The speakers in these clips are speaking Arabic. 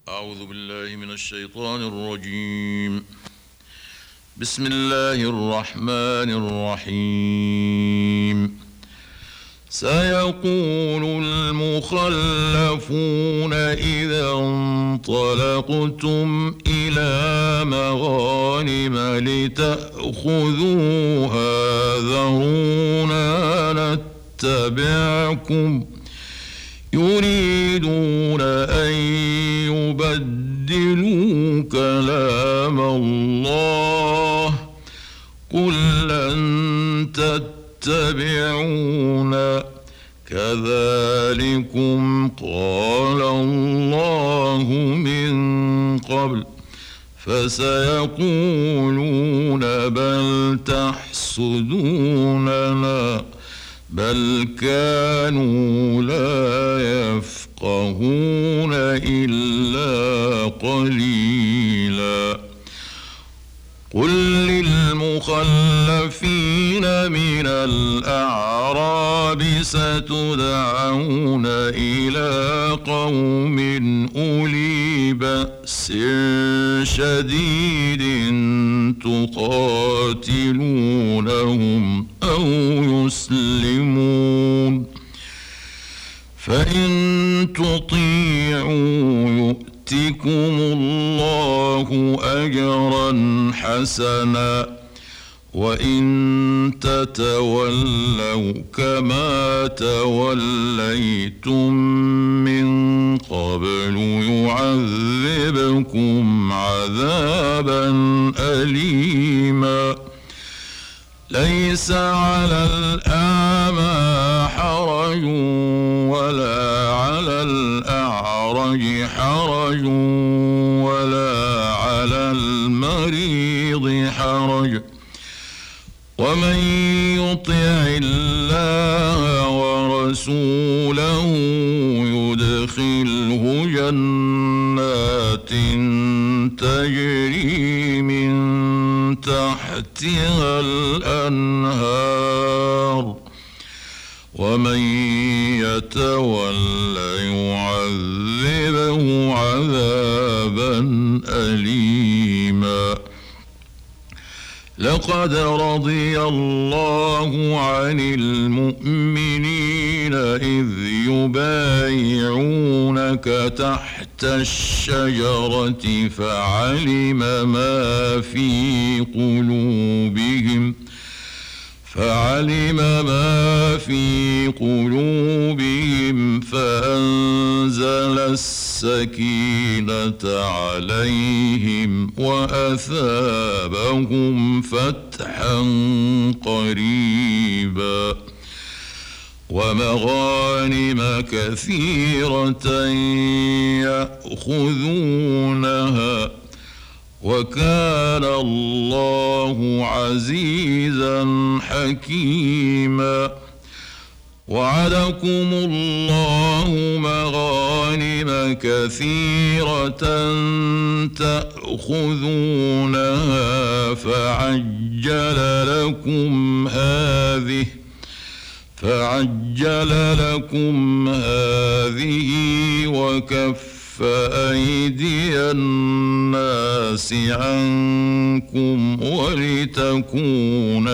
أعوذ بالله من الشيطان الرجيم. بسم الله الرحمن الرحيم. سيقول المخلفون إذا انطلقتم إلى مغانم لتأخذوها ذرونا نتبعكم يريدون أن يبدلوا كلام الله قل لن تتبعونا كذلكم قال الله من قبل فسيقولون بل تحسدوننا بل كانوا لا يفقهون إلا قليلا. قل للمخلفين من الأعراب ستدعون إلى قوم أولي بأس شديد تقاتلونهم أو يسلمون فإن تطيعوا يؤتكم الله أجرا حسنا وإن تتولوا كما توليتم من قبل يعذبكم عذابا أليما. ليس على الأعمى حرج ولا على الأعرج حرج ولا على المريض حرج ومن يطع الله ورسوله يدخله جنات تجري من تحتها الأنهار ومن يتول يعذبه عذابا أليما. لقد رضي الله عن المؤمنين إذ يبايعونك تحت الشجرة فعلم ما في قلوبهم فأنزل السكينة عليهم وأثابهم فتحا قريبا ومغانم كثيرة يأخذونها وكان الله عزيزا حكيما. وعدكم الله مغانم كثيرة تأخذونها فعجل لكم هذه وكف أيدي الناس عنكم ولتكون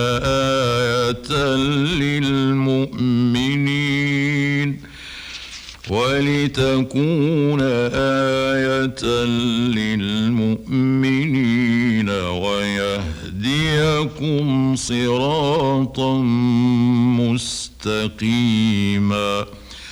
آية للمؤمنين ويهديكم صراطا مستقيما.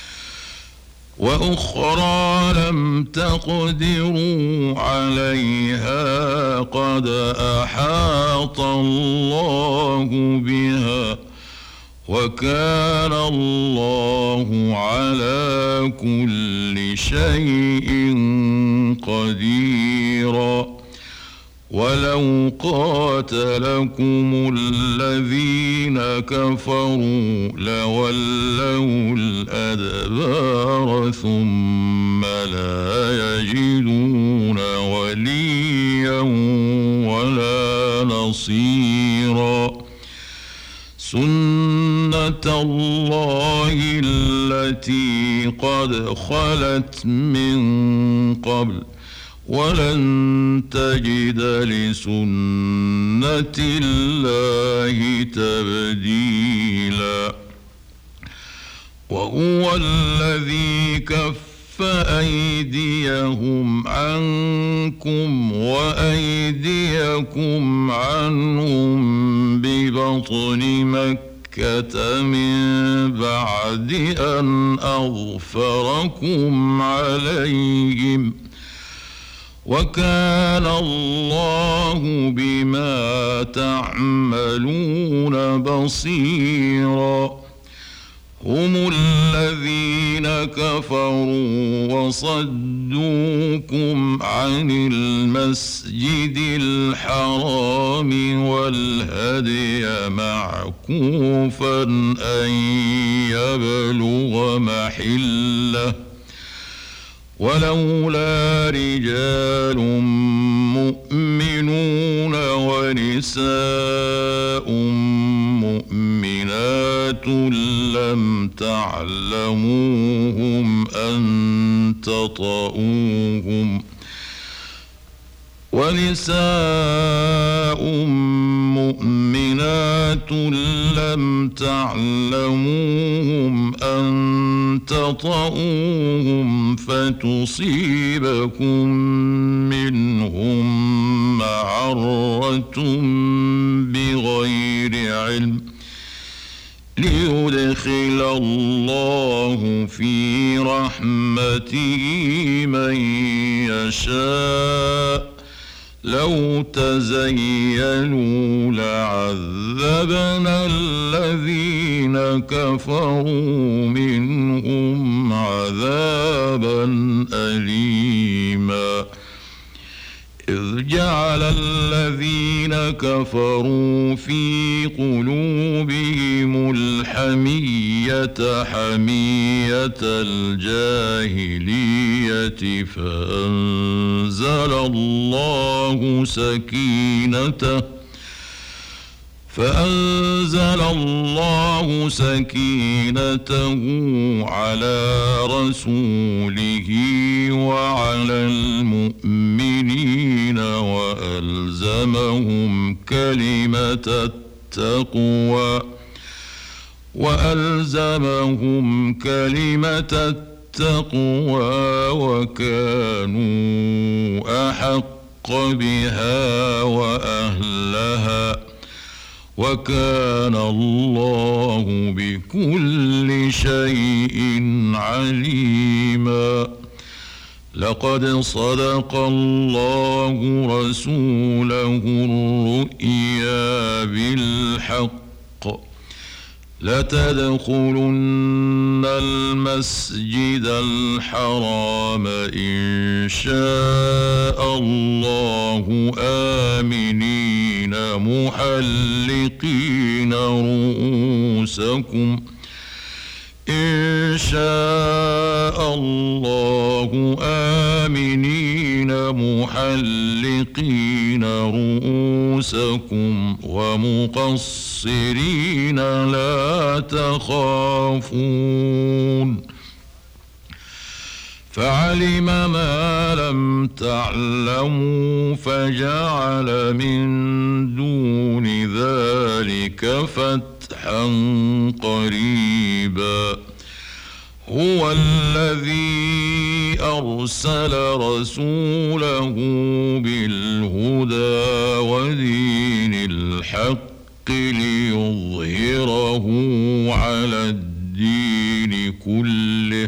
وأخرى لم تقدروا عليها قد أحاط الله بها وكان الله على كل شيء قديرا. ولو قاتلكم الذين كفروا لولوا الأدبار ثم لا يجدون وليا ولا نصيرا. سنة سنة الله التي قد خلت من قبل ولن تجد لسنة الله تبديلا وهو الذي كف أيديهم عنكم وأيديكم عنهم ببطن مكة من بعد أن أظفركم عليهم وكان الله بما تعملون بصيرا هم الذين كفروا وصدوكم عن المسجد الحرام والهدي معكوفا أن يبلغ محله ولولا رجال مؤمنون ونساء مؤمنات لم تعلموهم أن تطؤوهم ونساء مؤمنات لم تعلموهم أن تطؤوهم فتصيبكم منهم معرة بغير علم ليدخل الله في رحمته من يشاء لو تزيلوا لعذبنا الذين كفروا منهم عذابا أليما إذ جعل الذين كفروا في قلوبهم الحمية حمية الجاهلية فأنزل الله سكينته على رسوله وعلى المؤمنين وألزمهم كلمة التقوى وكانوا أحق بها وأهلها وكان الله بكل شيء عليما لقد صدق الله رسوله الرؤيا بالحق لتدخلن المسجد الحرام إن شاء الله آمنين محلقين رؤوسكم إن شاء الله آمنين محلقين رؤوسكم ومقصرين لا تخافون فعلم ما لم تعلموا فجعل من دون ذلك فتحا قريبا هو الذي أرسل رسوله بالهدى ودين الحق ليظهره على الدين كله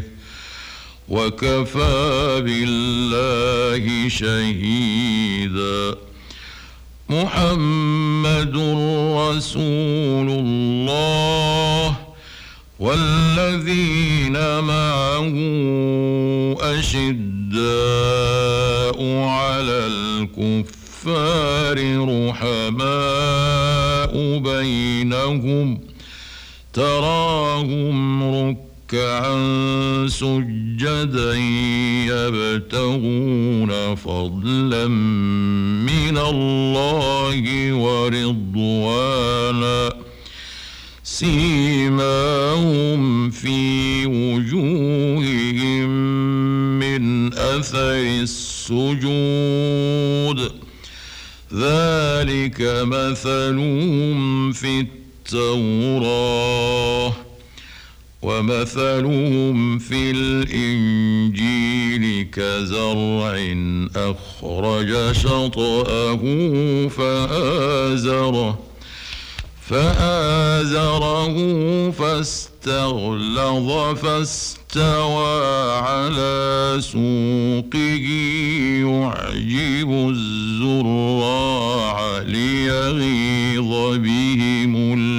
وكفى بالله شهيدا محمد رسول الله والذين معه أشداء على الكفار رحماء بينهم تراهم ركعا سجدا يبتغون فضلا من الله ورضوانا سيماهم في وجوههم من أثر السجود ذلك مثلهم في التوراة ومثلهم في الإنجيل كزرع أخرج شطأه فآزره فاستغلظ فاستوى على سوقه يعجب الزراع ليغيظ بهم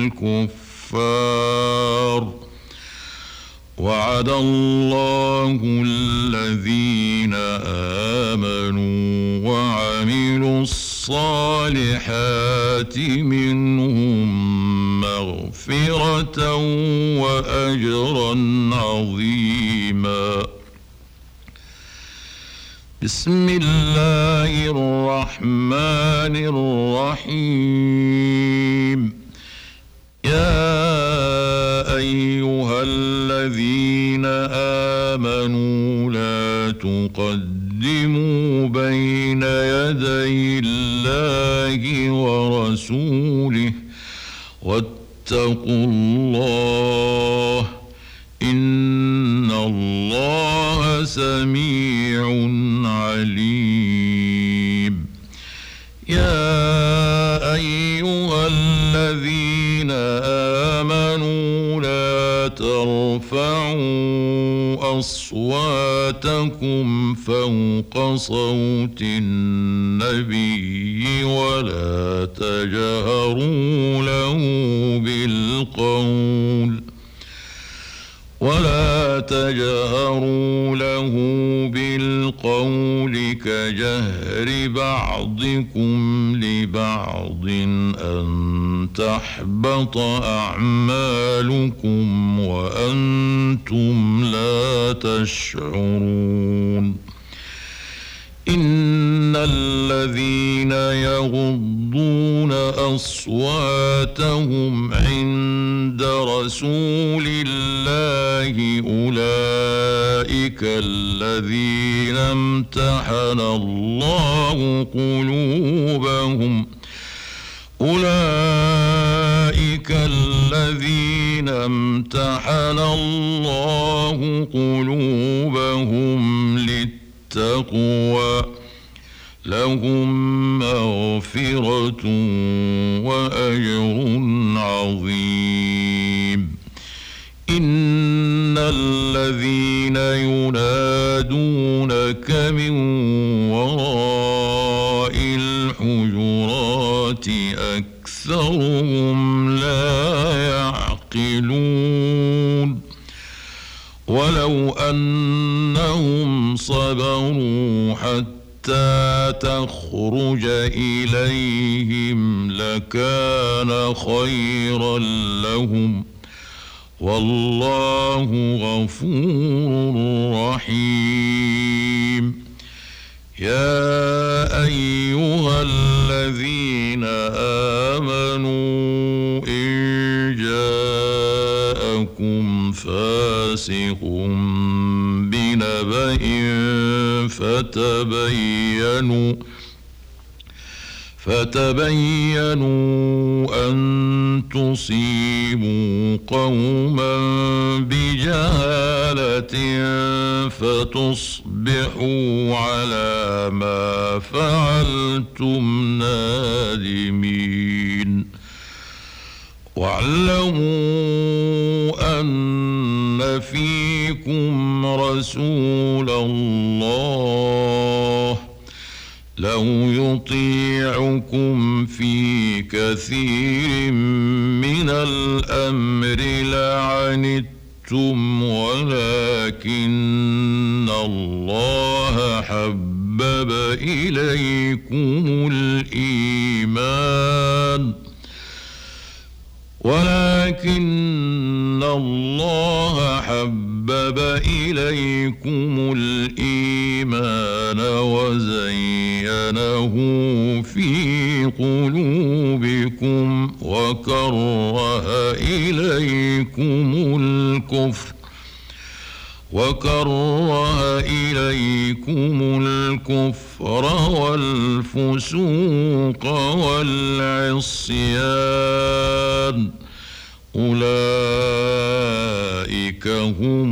الكفار وعد الله الذين آمنوا وعملوا الصالحات منهم مغفرة وأجرا عظيما. بسم الله الرحمن الرحيم. يا أيها الذين آمنوا لا تقدموا بين يدي الله ورسوله واتقوا الله إن الله سميع عليم. يا أيها الذين آمنوا لا ترفعوا أصواتكم فوق صوت النبي ولا تجهروا له بالقول كجهر بعضكم لبعض أن تحبط أعمالكم وأنتم لا تشعرون. إن الذين يغضون أصواتهم عند رسول الله أولئك الذين امتحن الله قلوبهم للتقوى لهم مغفرة وأجر عظيم. إن الذين ينادونك من وراء الحجرات أكثرهم لا يعقلون. ولو أنهم صبروا حتى تخرج إليهم لكان خيرا لهم والله غفور رحيم. يا أيها الذين آمنوا إن جاءكم فاسق بنبأ فتبينوا أن تصيبوا قوما بجهالة فتصبحوا على ما فعلتم نادمين. واعلموا أن فيكم رسول الله لو يطيعكم في كثير من الأمر لعنتم ولكن الله حبب إليكم الإيمان ولكن الله حبب إليكم الإيمان وزينه في قلوبكم وكره إليكم الكفر والفسوق والعصيان أولئك هم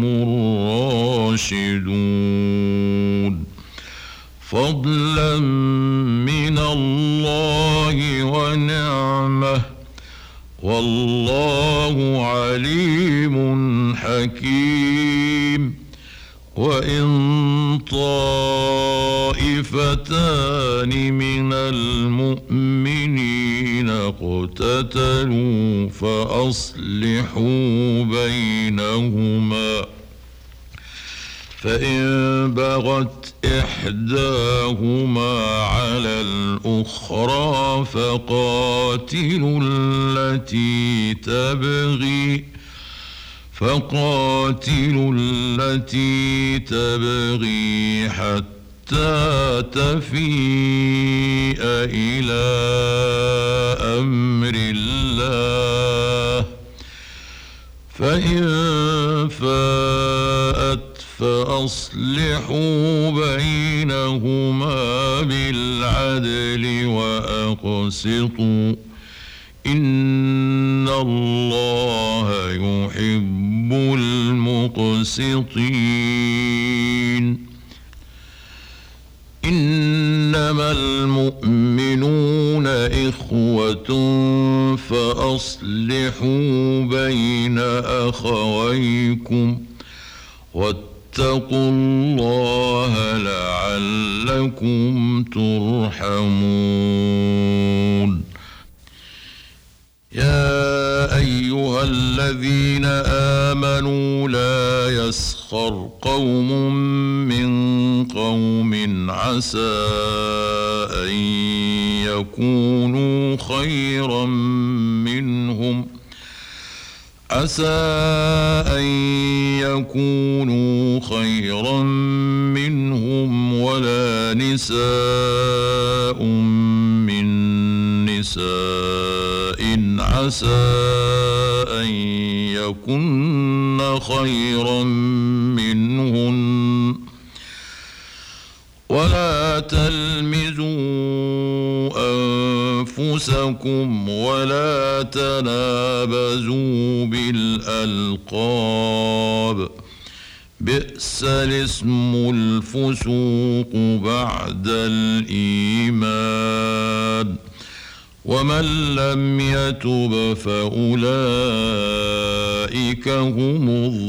الراشدون فضلا من الله ونعمه والله عليم حكيم وإن طائفتان من المؤمنين اقتتلوا فأصلحوا بينهما فإن بغت إحداهما على الأخرى فقاتلوا التي تبغي حتى تفيء إلى أمر الله فإن فاءت فأصلحوا بينهما بالعدل وأقسطوا إن الله يحب المقسطين إنما المؤمنون إخوة فأصلحوا بين أخويكم واتقوا الله لعلكم ترحمون يا أيها الذين آمنوا لا يسخر قوم من قوم عسى أن يكونوا خيرا منهم ولا نساء من نساء عسى أن يكن خيرا منهن ولا تلمزوا أنفسكم ولا تنابزوا بالألقاب بئس الاسم الفسوق بعد الإيمان ومن لم يتب فأولئك هم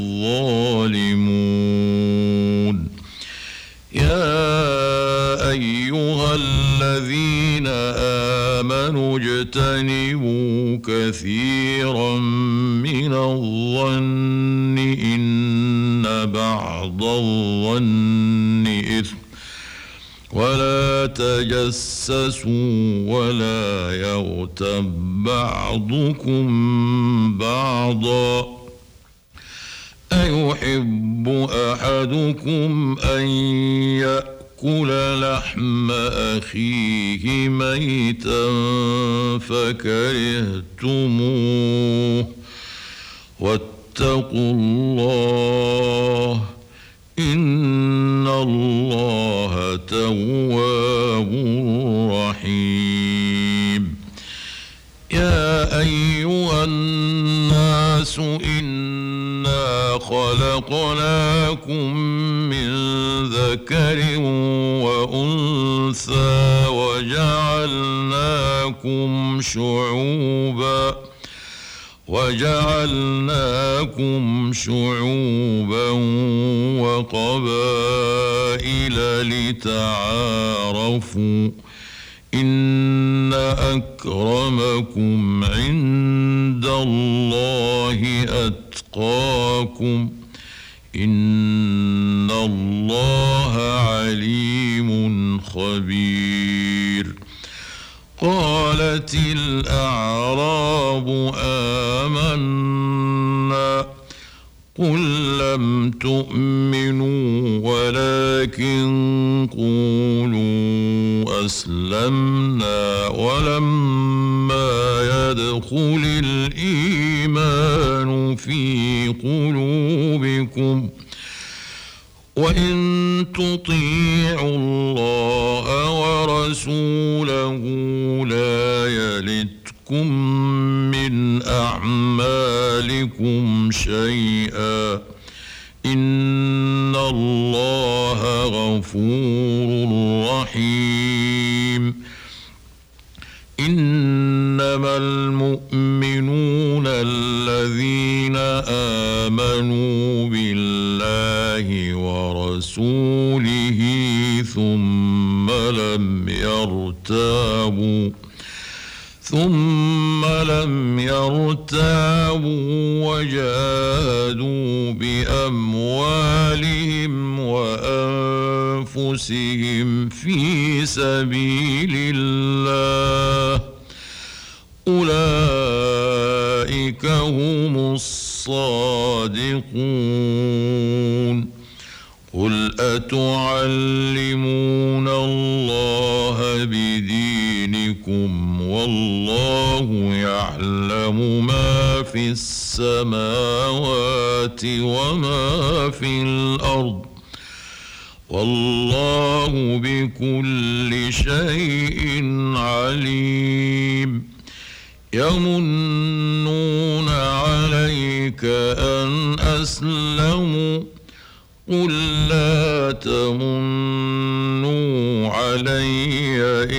الظالمون يا أيها الذين آمنوا اجتنبوا كثيرا من الظن إن بعض الظن إثم ولا تجسسوا ولا يغتب بعضكم بعضا أيحب أحدكم أن يأكل لحم أخيه ميتا فكرهتموه واتقوا الله إن الله تواب رحيم يا أيها الناس إنا خلقناكم من ذكر وأنثى وجعلناكم شعوبا وقبائل لتعارفوا إن أكرمكم عند الله أتقاكم إن الله عليم خبير قالت الأعراب آمنا قل لم تؤمنوا ولكن قولوا أسلمنا ولما يدخل الإيمان في قلوبكم وإن تطيعوا الله ورسوله لا يلتكم من أعمالكم شيئا إن الله غفور رحيم إنما المؤمنون الذين آمنوا بالله ورسوله ثم لم يرتابوا وجاهدوا بأموالهم وأنفسهم في سبيل الله أولئك هم الصادقون قل أتعلمون الله بدينكم والله يعلم ما في السماوات وما في الأرض والله بكل شيء عليم يمنون عليك أن أسلموا قل لا تمنوا علي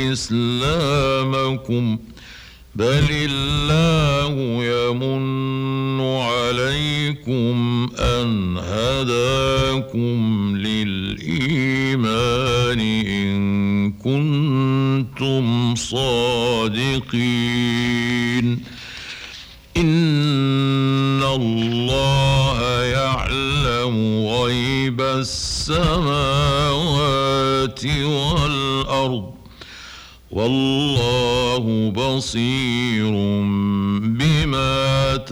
إسلامكم بل الله يمن عليكم أن هداكم للإيمان إن كنتم صادقين إن الله يعلم غيب السماوات والأرض والله بصير بما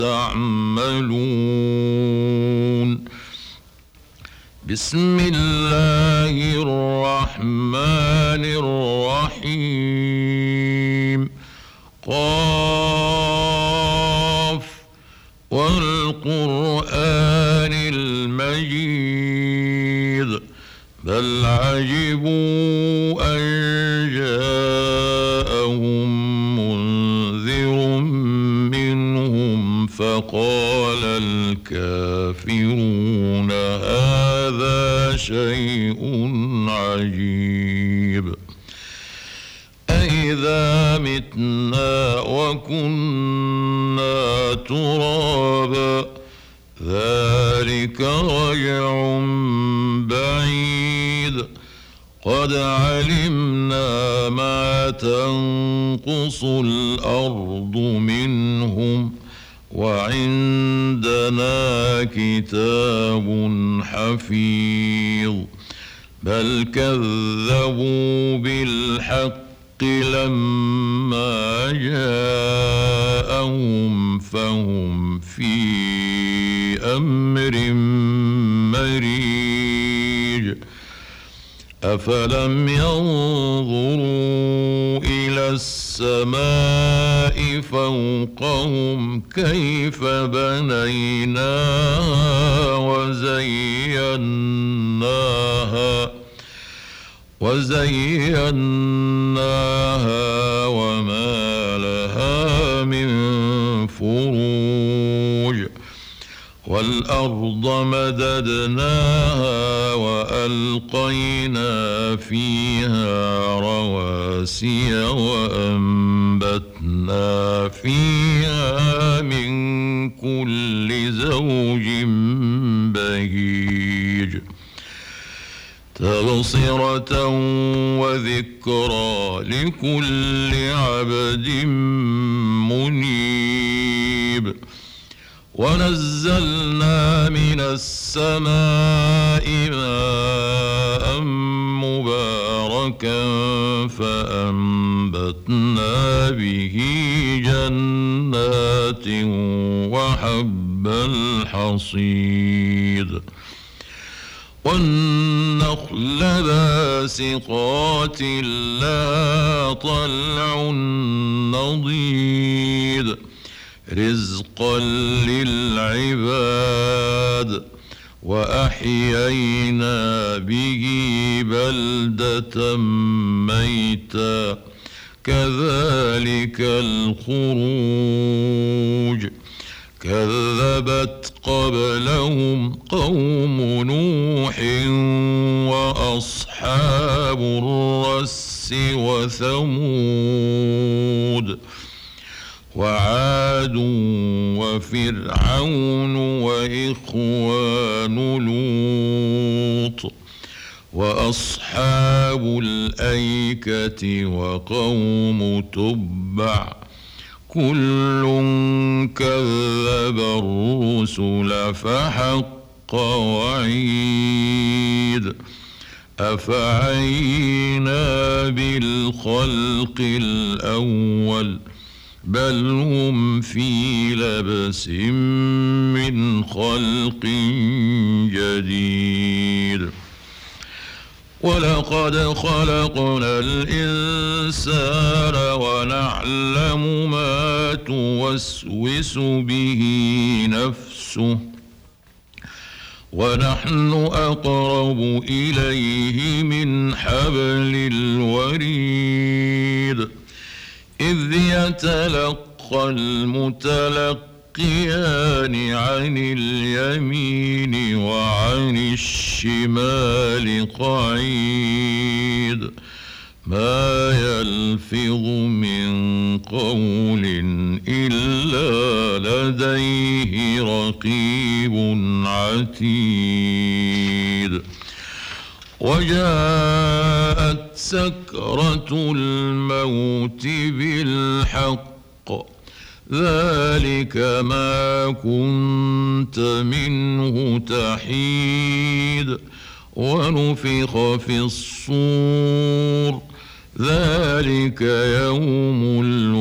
تعملون بسم الله الرحمن الرحيم قاف والقرآن المجيد بل عجبوا أن جاءهم منذر منهم فقال الكافرون هذا شيء عجيب أإذا متنا وكنا ترابا ذلك رجع بعيد قد علمنا ما تنقص الأرض منهم وعندنا كتاب حفيظ بل كذبوا بالحق لما جاءهم فهم في أمر مريج أفلم ينظروا إلى السماء فوقهم كيف بنيناها وزيناها وما لها من فروج والأرض مددناها وألقينا فيها رواسي وأنبتنا فيها من كل زوج بهيج تبصرة وذكرى لكل عبد منيب ونزلنا من السماء ماء مباركا مباركا فأنبتنا به جنات وحب الحصيد والنخل باسقات لها طلع نضيد رزقا للعباد وأحيينا به بلدة ميتا كذلك الخروج كذبت قبلهم قوم نوح وأصحاب الرس وثمود وعاد وفرعون وإخوان لوط وأصحاب الأيكة وقوم تبع كل كذب الرسل فحق وعيد أفعينا بالخلق الأول بل هم في لبس من خلق جديد ولقد خلقنا الإنسان ونعلم ما توسوس به نفسه ونحن أقرب إليه من حبل الوريد إذ يتلقى المتلقيان عن اليمين وعن الشمال قعيد ما يلفظ من قول إلا لديه رقيب عتيد وجاءت سكرة الموت بالحق ذلك ما كنت منه تحيد ونفخ في الصور ذلك يوم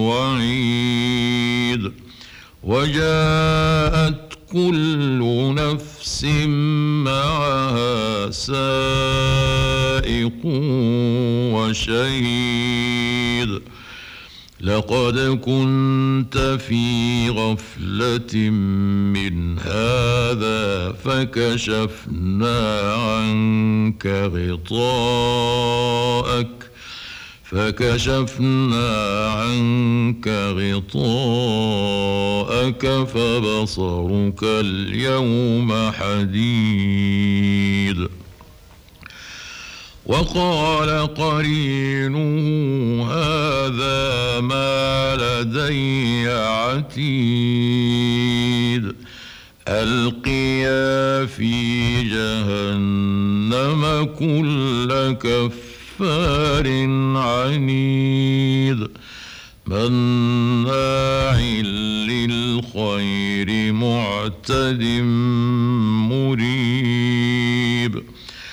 الوعيد وجاءت كل نفس معها سائق وشهيد لقد كنت في غفلة من هذا فكشفنا عنك غطاءك فبصرك اليوم حديد وقال قرينه هذا ما لدي عتيد ألقيا في جهنم كل كفار عنيد مناع للخير معتد مريب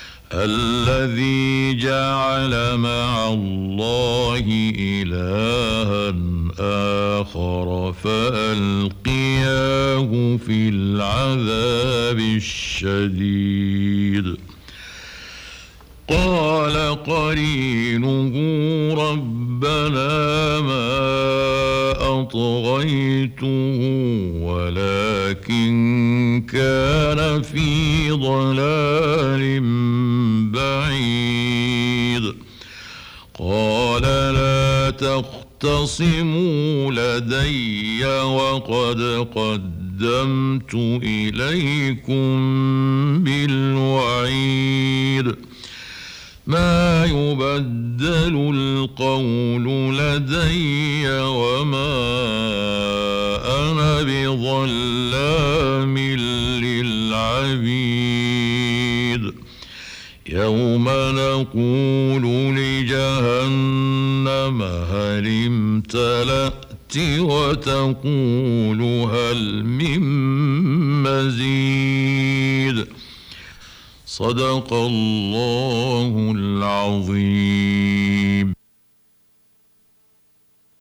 الذي جعل مع الله إلها آخر فألقياه في العذاب الشديد قال قرينه ربنا ما أطغيته ولكن كان في ضلال بعيد قال لا تختصموا لدي وقد قدمت إليكم بالوعيد ما يبدل القول لدي وما أنا بظلام للعبيد يوم نقول لجهنم هل امتلأت وتقول هل من مزيد صدق الله العظيم.